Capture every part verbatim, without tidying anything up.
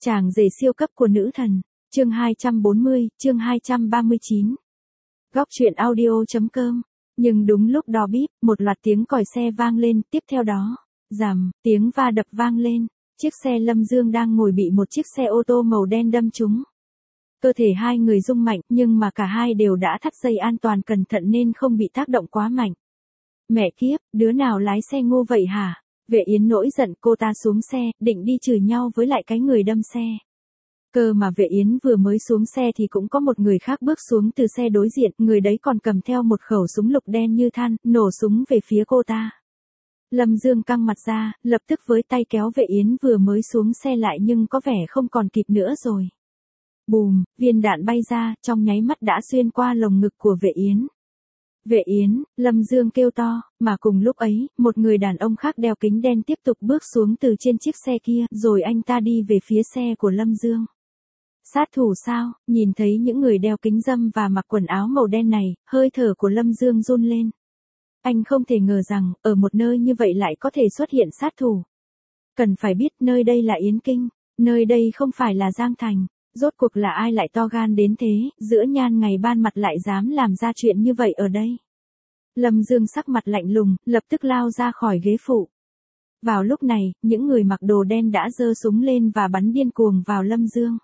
Chàng rể siêu cấp của nữ thần, chương hai trăm bốn mươi, chương hai trăm ba mươi chín. Góc truyện audio.com. Nhưng đúng lúc đó bíp, một loạt tiếng còi xe vang lên, tiếp theo đó, rầm, tiếng va đập vang lên, chiếc xe Lâm Dương đang ngồi bị một chiếc xe ô tô màu đen đâm trúng. Cơ thể hai người rung mạnh, nhưng mà cả hai đều đã thắt dây an toàn cẩn thận nên không bị tác động quá mạnh. Mẹ kiếp, đứa nào lái xe ngu vậy hả? Vệ Yến nổi giận, cô ta xuống xe, định đi chửi nhau với lại cái người đâm xe. Cơ mà Vệ Yến vừa mới xuống xe thì cũng có một người khác bước xuống từ xe đối diện, người đấy còn cầm theo một khẩu súng lục đen như than, nổ súng về phía cô ta. Lâm Dương căng mặt ra, lập tức với tay kéo Vệ Yến vừa mới xuống xe lại nhưng có vẻ không còn kịp nữa rồi. Bùm, viên đạn bay ra, trong nháy mắt đã xuyên qua lồng ngực của Vệ Yến. Vệ Yến, Lâm Dương kêu to, mà cùng lúc ấy, một người đàn ông khác đeo kính đen tiếp tục bước xuống từ trên chiếc xe kia, rồi anh ta đi về phía xe của Lâm Dương. Sát thủ sao? Nhìn thấy những người đeo kính râm và mặc quần áo màu đen này, hơi thở của Lâm Dương run lên. Anh không thể ngờ rằng, ở một nơi như vậy lại có thể xuất hiện sát thủ. Cần phải biết nơi đây là Yến Kinh, nơi đây không phải là Giang Thành. Rốt cuộc là ai lại to gan đến thế, giữa nhan ngày ban mặt lại dám làm ra chuyện như vậy ở đây. Lâm Dương sắc mặt lạnh lùng, lập tức lao ra khỏi ghế phụ. Vào lúc này, những người mặc đồ đen đã giơ súng lên và bắn điên cuồng vào Lâm Dương.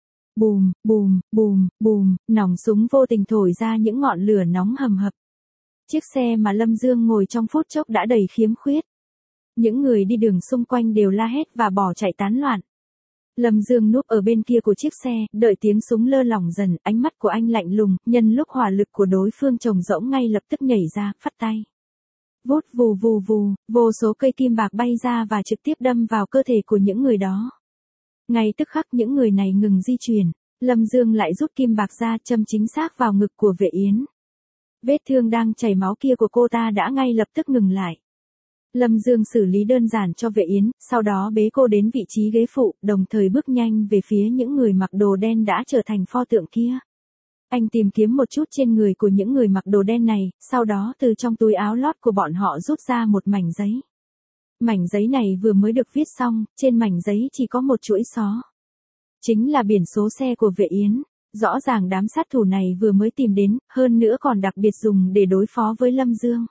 Bùm, bùm, bùm, bùm, nòng súng vô tình thổi ra những ngọn lửa nóng hầm hập. Chiếc xe mà Lâm Dương ngồi trong phút chốc đã đầy khiếm khuyết. Những người đi đường xung quanh đều la hét và bỏ chạy tán loạn. Lâm Dương núp ở bên kia của chiếc xe, đợi tiếng súng lơ lỏng dần, ánh mắt của anh lạnh lùng, nhân lúc hỏa lực của đối phương chồng rỗng ngay lập tức nhảy ra, phất tay. Vút vù vù vù, vô số cây kim bạc bay ra và trực tiếp đâm vào cơ thể của những người đó. Ngay tức khắc những người này ngừng di chuyển, Lâm Dương lại rút kim bạc ra châm chính xác vào ngực của Vệ Yến. Vết thương đang chảy máu kia của cô ta đã ngay lập tức ngừng lại. Lâm Dương xử lý đơn giản cho Vệ Yến, sau đó bế cô đến vị trí ghế phụ, đồng thời bước nhanh về phía những người mặc đồ đen đã trở thành pho tượng kia. Anh tìm kiếm một chút trên người của những người mặc đồ đen này, sau đó từ trong túi áo lót của bọn họ rút ra một mảnh giấy. Mảnh giấy này vừa mới được viết xong, trên mảnh giấy chỉ có một chuỗi xó. Chính là biển số xe của Vệ Yến. Rõ ràng đám sát thủ này vừa mới tìm đến, hơn nữa còn đặc biệt dùng để đối phó với Lâm Dương.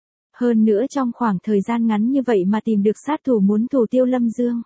Hơn nữa trong khoảng thời gian ngắn như vậy mà tìm được sát thủ muốn thủ tiêu Lâm Dương.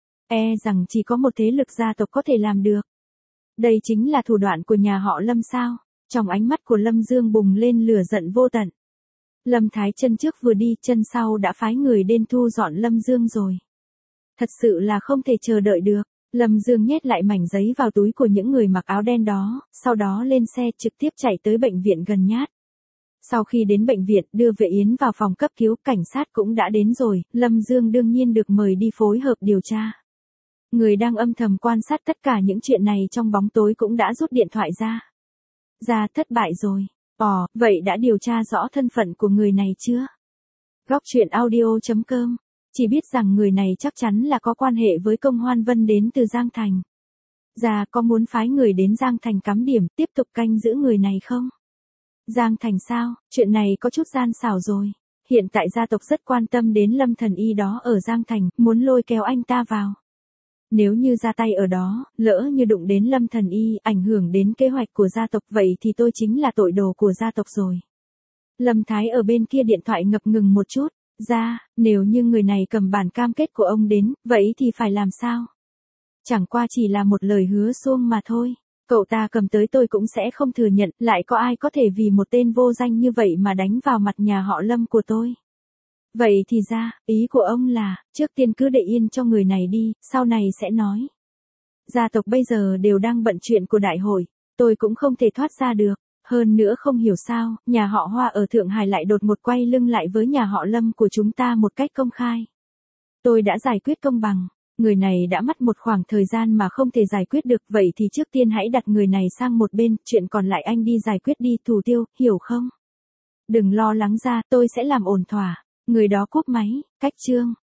E rằng chỉ có một thế lực gia tộc có thể làm được. Đây chính là thủ đoạn của nhà họ Lâm sao? Trong ánh mắt của Lâm Dương bùng lên lửa giận vô tận. Lâm Thái chân trước vừa đi, chân sau đã phái người đến thu dọn Lâm Dương rồi. Thật sự là không thể chờ đợi được. Lâm Dương nhét lại mảnh giấy vào túi của những người mặc áo đen đó, sau đó lên xe trực tiếp chạy tới bệnh viện gần nhát. Sau khi đến bệnh viện đưa Vệ Yến vào phòng cấp cứu, cảnh sát cũng đã đến rồi, Lâm Dương đương nhiên được mời đi phối hợp điều tra. Người đang âm thầm quan sát tất cả những chuyện này trong bóng tối cũng đã rút điện thoại ra. Ra thất bại rồi. Ồ, vậy đã điều tra rõ thân phận của người này chưa? Góc truyện audio.com. Chỉ biết rằng người này chắc chắn là có quan hệ với Công Hoan Vân đến từ Giang Thành. Già có muốn phái người đến Giang Thành cắm điểm, tiếp tục canh giữ người này không? Giang Thành sao? Chuyện này có chút gian xảo rồi. Hiện tại gia tộc rất quan tâm đến Lâm Thần Y đó ở Giang Thành, muốn lôi kéo anh ta vào. Nếu như ra tay ở đó, lỡ như đụng đến Lâm Thần Y, ảnh hưởng đến kế hoạch của gia tộc, vậy thì tôi chính là tội đồ của gia tộc rồi. Lâm Thái ở bên kia điện thoại ngập ngừng một chút. Ra, nếu như người này cầm bản cam kết của ông đến, vậy thì phải làm sao? Chẳng qua chỉ là một lời hứa suông mà thôi. Cậu ta cầm tới tôi cũng sẽ không thừa nhận, lại có ai có thể vì một tên vô danh như vậy mà đánh vào mặt nhà họ Lâm của tôi. Vậy thì ra, ý của ông là, trước tiên cứ để yên cho người này đi, sau này sẽ nói. Gia tộc bây giờ đều đang bận chuyện của đại hội, tôi cũng không thể thoát ra được. Hơn nữa không hiểu sao, nhà họ Hoa ở Thượng Hải lại đột ngột quay lưng lại với nhà họ Lâm của chúng ta một cách công khai. Tôi đã giải quyết công bằng, người này đã mất một khoảng thời gian mà không thể giải quyết được, vậy thì trước tiên hãy đặt người này sang một bên, chuyện còn lại anh đi giải quyết đi, thủ tiêu, hiểu không? Đừng lo lắng ra, tôi sẽ làm ổn thỏa. Người đó cúp máy, cách chương.